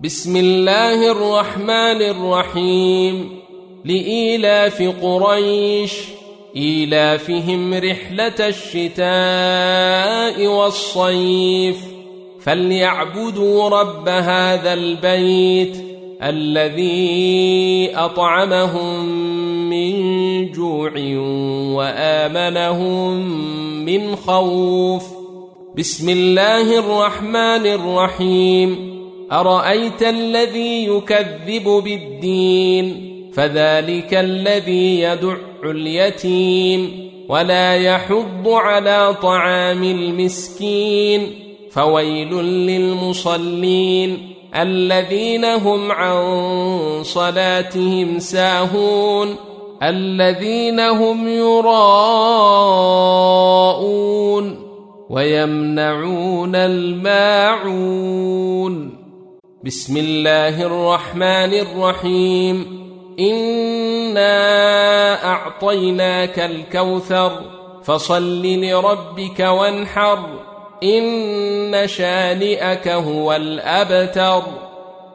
بسم الله الرحمن الرحيم. لإيلاف قريش إيلافهم رحلة الشتاء والصيف فليعبدوا رب هذا البيت الذي أطعمهم من جوع وآمنهم من خوف. بسم الله الرحمن الرحيم. أرأيت الذي يكذب بالدين فذلك الذي يدع اليتيم ولا يحض على طعام المسكين فويل للمصلين الذين هم عن صلاتهم ساهون الذين هم يراءون ويمنعون الماعون. بسم الله الرحمن الرحيم. إنا أعطيناك الكوثر فصل لربك وانحر إن شانئك هو الأبتر.